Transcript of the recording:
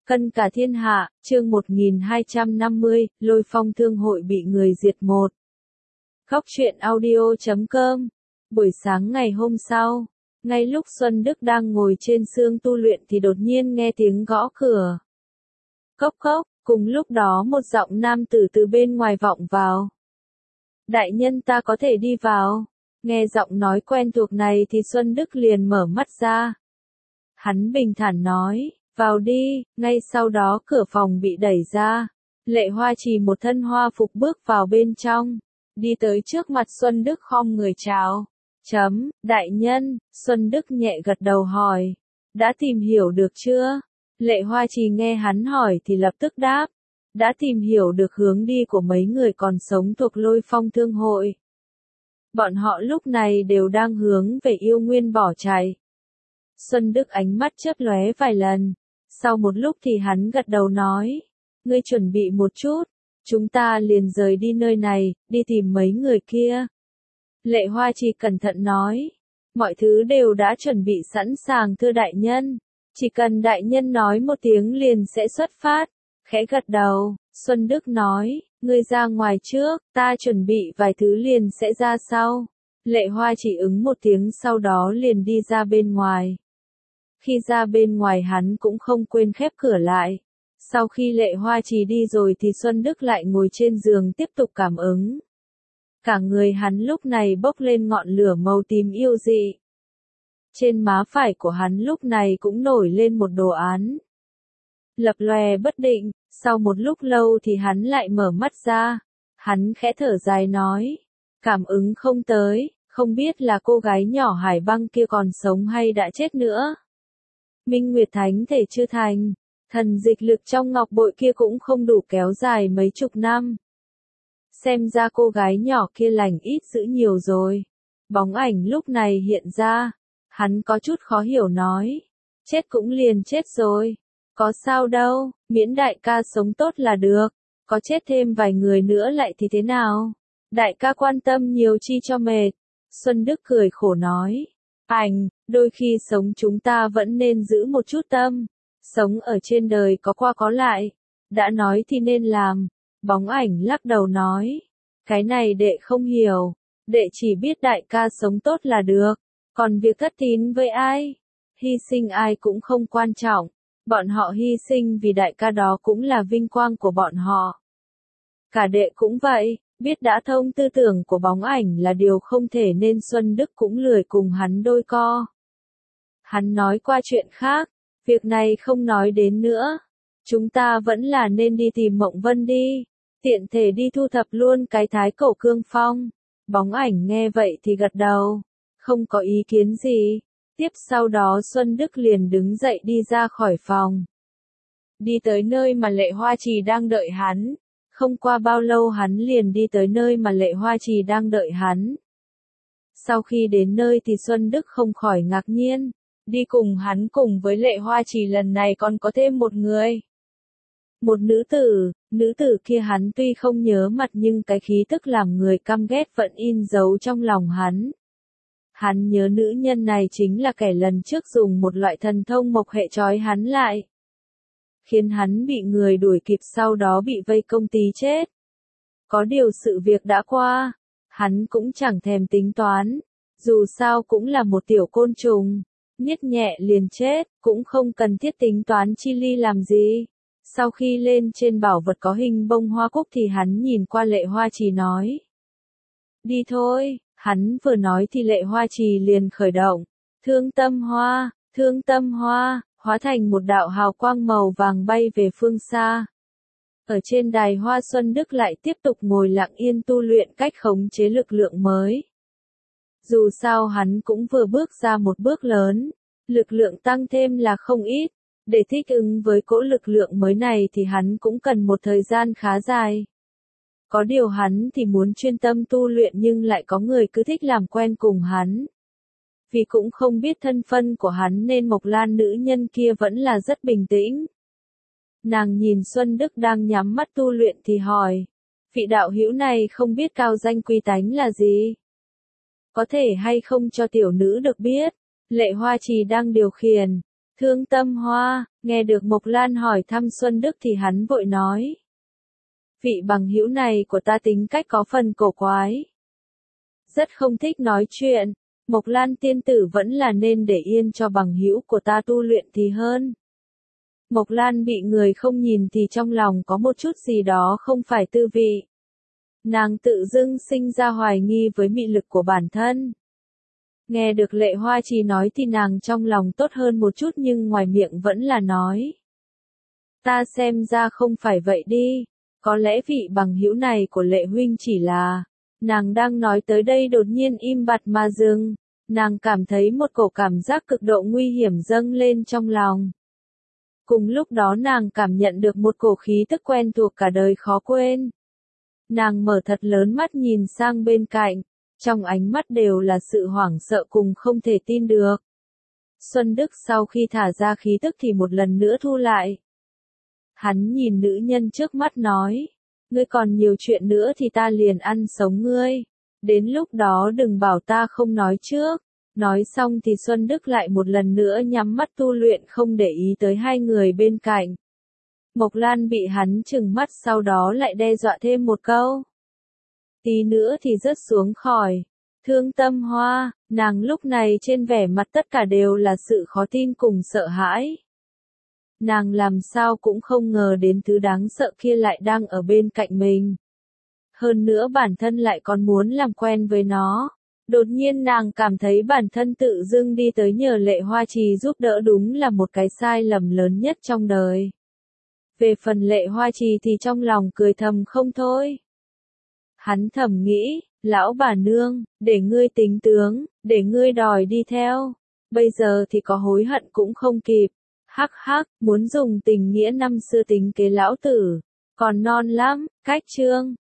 Cân cả thiên hạ, chương 1250, Lôi Phong Thương hội bị người diệt một. Góc truyện audio.com. Buổi sáng ngày hôm sau, ngay lúc Xuân Đức đang ngồi trên xương tu luyện thì đột nhiên nghe tiếng gõ cửa. Cốc cốc, cùng lúc đó một giọng nam tử từ bên ngoài vọng vào. Đại nhân, ta có thể đi vào. Nghe giọng nói quen thuộc này thì Xuân Đức liền mở mắt ra. Hắn bình thản nói, vào đi. Ngay sau đó cửa phòng bị đẩy ra. Lệ Hoa Trì một thân hoa phục bước vào bên trong. Đi tới trước mặt Xuân Đức khom người chào. Đại nhân. Xuân Đức nhẹ gật đầu hỏi. Đã tìm hiểu được chưa? Lệ Hoa Trì nghe hắn hỏi thì lập tức đáp. Đã tìm hiểu được hướng đi của mấy người còn sống thuộc Lôi Phong Thương hội. Bọn họ lúc này đều đang hướng về Yêu Nguyên bỏ chạy. Xuân Đức ánh mắt chớp lóe vài lần. Sau một lúc thì hắn gật đầu nói. Ngươi chuẩn bị một chút. Chúng ta liền rời đi nơi này, đi tìm mấy người kia. Lệ Hoa Trì cẩn thận nói. Mọi thứ đều đã chuẩn bị sẵn sàng thưa đại nhân. Chỉ cần đại nhân nói một tiếng liền sẽ xuất phát. Khẽ gật đầu, Xuân Đức nói. Ngươi ra ngoài trước, ta chuẩn bị vài thứ liền sẽ ra sau. Lệ Hoa Trì ứng một tiếng sau đó liền đi ra bên ngoài. Khi ra bên ngoài hắn cũng không quên khép cửa lại. Sau khi Lệ Hoa Trì đi rồi thì Xuân Đức lại ngồi trên giường tiếp tục cảm ứng. Cả người hắn lúc này bốc lên ngọn lửa màu tím yêu dị. Trên má phải của hắn lúc này cũng nổi lên một đồ án. Lập lòe bất định, sau một lúc lâu thì hắn lại mở mắt ra. Hắn khẽ thở dài nói. Cảm ứng không tới, không biết là cô gái nhỏ Hải Băng kia còn sống hay đã chết nữa. Minh Nguyệt Thánh thể chưa thành, thần dịch lực trong ngọc bội kia cũng không đủ kéo dài mấy chục năm. Xem ra cô gái nhỏ kia lành ít dữ nhiều rồi. Bóng ảnh lúc này hiện ra, hắn có chút khó hiểu nói. Chết cũng liền chết rồi, có sao đâu, miễn đại ca sống tốt là được, có chết thêm vài người nữa lại thì thế nào? Đại ca quan tâm nhiều chi cho mệt. Xuân Đức cười khổ nói. Đôi khi sống chúng ta vẫn nên giữ một chút tâm. Sống ở trên đời có qua có lại. Đã nói thì nên làm. Bóng ảnh lắc đầu nói. Cái này đệ không hiểu. Đệ chỉ biết đại ca sống tốt là được. Còn việc thất tín với ai? Hy sinh ai cũng không quan trọng. Bọn họ hy sinh vì đại ca đó cũng là vinh quang của bọn họ. Cả đệ cũng vậy. Biết đã thông tư tưởng của bóng ảnh là điều không thể nên Xuân Đức cũng lười cùng hắn đôi co. Hắn nói qua chuyện khác, việc này không nói đến nữa. Chúng ta vẫn là nên đi tìm Mộng Vân đi, tiện thể đi thu thập luôn cái Thái Cổ Cương Phong. Bóng ảnh nghe vậy thì gật đầu, không có ý kiến gì. Tiếp sau đó Xuân Đức liền đứng dậy đi ra khỏi phòng. Đi tới nơi mà Lệ Hoa Trì đang đợi hắn. Không qua bao lâu hắn liền đi tới nơi mà Lệ Hoa Trì đang đợi hắn. Sau khi đến nơi thì Xuân Đức không khỏi ngạc nhiên. Đi cùng hắn cùng với Lệ Hoa Trì lần này còn có thêm một người. Một nữ tử kia hắn tuy không nhớ mặt nhưng cái khí tức làm người căm ghét vẫn in dấu trong lòng hắn. Hắn nhớ nữ nhân này chính là kẻ lần trước dùng một loại thần thông mộc hệ trói hắn lại. Khiến hắn bị người đuổi kịp sau đó bị vây công tí chết. Có điều sự việc đã qua, hắn cũng chẳng thèm tính toán, dù sao cũng là một tiểu côn trùng, niết nhẹ liền chết, cũng không cần thiết tính toán chi ly làm gì. Sau khi lên trên bảo vật có hình bông hoa cúc thì hắn nhìn qua Lệ Hoa Trì nói. Đi thôi, hắn vừa nói thì Lệ Hoa Trì liền khởi động, thương tâm hoa. Hóa thành một đạo hào quang màu vàng bay về phương xa. Ở trên đài hoa Xuân Đức lại tiếp tục ngồi lặng yên tu luyện cách khống chế lực lượng mới. Dù sao hắn cũng vừa bước ra một bước lớn, lực lượng tăng thêm là không ít. Để thích ứng với cỗ lực lượng mới này thì hắn cũng cần một thời gian khá dài. Có điều hắn thì muốn chuyên tâm tu luyện nhưng lại có người cứ thích làm quen cùng hắn. Vì cũng không biết thân phận của hắn nên Mộc Lan nữ nhân kia vẫn là rất bình tĩnh. Nàng nhìn Xuân Đức đang nhắm mắt tu luyện thì hỏi. Vị đạo hữu này không biết cao danh quý tánh là gì? Có thể hay không cho tiểu nữ được biết? Lệ Hoa Trì đang điều khiển. Thương Tâm Hoa, nghe được Mộc Lan hỏi thăm Xuân Đức thì hắn vội nói. Vị bằng hữu này của ta tính cách có phần cổ quái. Rất không thích nói chuyện, Mộc Lan tiên tử vẫn là nên để yên cho bằng hữu của ta tu luyện thì hơn. Mộc Lan bị người không nhìn thì trong lòng có một chút gì đó không phải tư vị. Nàng tự dưng sinh ra hoài nghi với mị lực của bản thân. Nghe được Lệ Hoa Trì nói thì nàng trong lòng tốt hơn một chút nhưng ngoài miệng vẫn là nói. Ta xem ra không phải vậy đi, có lẽ vị bằng hữu này của Lệ huynh chỉ là... Nàng đang nói tới đây đột nhiên im bặt mà dừng, nàng cảm thấy một cổ cảm giác cực độ nguy hiểm dâng lên trong lòng. Cùng lúc đó nàng cảm nhận được một cổ khí tức quen thuộc cả đời khó quên. Nàng mở thật lớn mắt nhìn sang bên cạnh, trong ánh mắt đều là sự hoảng sợ cùng không thể tin được. Xuân Đức sau khi thả ra khí tức thì một lần nữa thu lại. Hắn nhìn nữ nhân trước mắt nói, ngươi còn nhiều chuyện nữa thì ta liền ăn sống ngươi. Đến lúc đó đừng bảo ta không nói trước. Nói xong thì Xuân Đức lại một lần nữa nhắm mắt tu luyện không để ý tới hai người bên cạnh. Mộc Lan bị hắn trừng mắt sau đó lại đe dọa thêm một câu. Tí nữa thì rớt xuống khỏi. Thương Tâm Hoa, nàng lúc này trên vẻ mặt tất cả đều là sự khó tin cùng sợ hãi. Nàng làm sao cũng không ngờ đến thứ đáng sợ kia lại đang ở bên cạnh mình. Hơn nữa bản thân lại còn muốn làm quen với nó. Đột nhiên nàng cảm thấy bản thân tự dưng đi tới nhờ Lệ Hoa Trì giúp đỡ đúng là một cái sai lầm lớn nhất trong đời. Về phần Lệ Hoa Trì thì trong lòng cười thầm không thôi. Hắn thầm nghĩ, lão bà nương, để ngươi tính tướng, để ngươi đòi đi theo. Bây giờ thì có hối hận cũng không kịp. Hắc hắc, muốn dùng tình nghĩa năm xưa tính kế lão tử. Còn non lắm, cách chương.